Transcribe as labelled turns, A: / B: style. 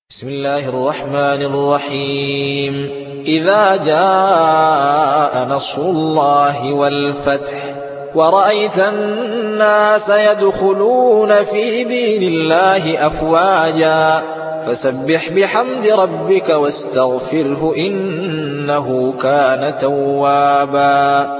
A: بسم الله الرحمن الرحيم إذا جاء نصر الله والفتح ورأيت الناس يدخلون في دين الله أفواجا فسبح بحمد ربك واستغفره إنه كان توابا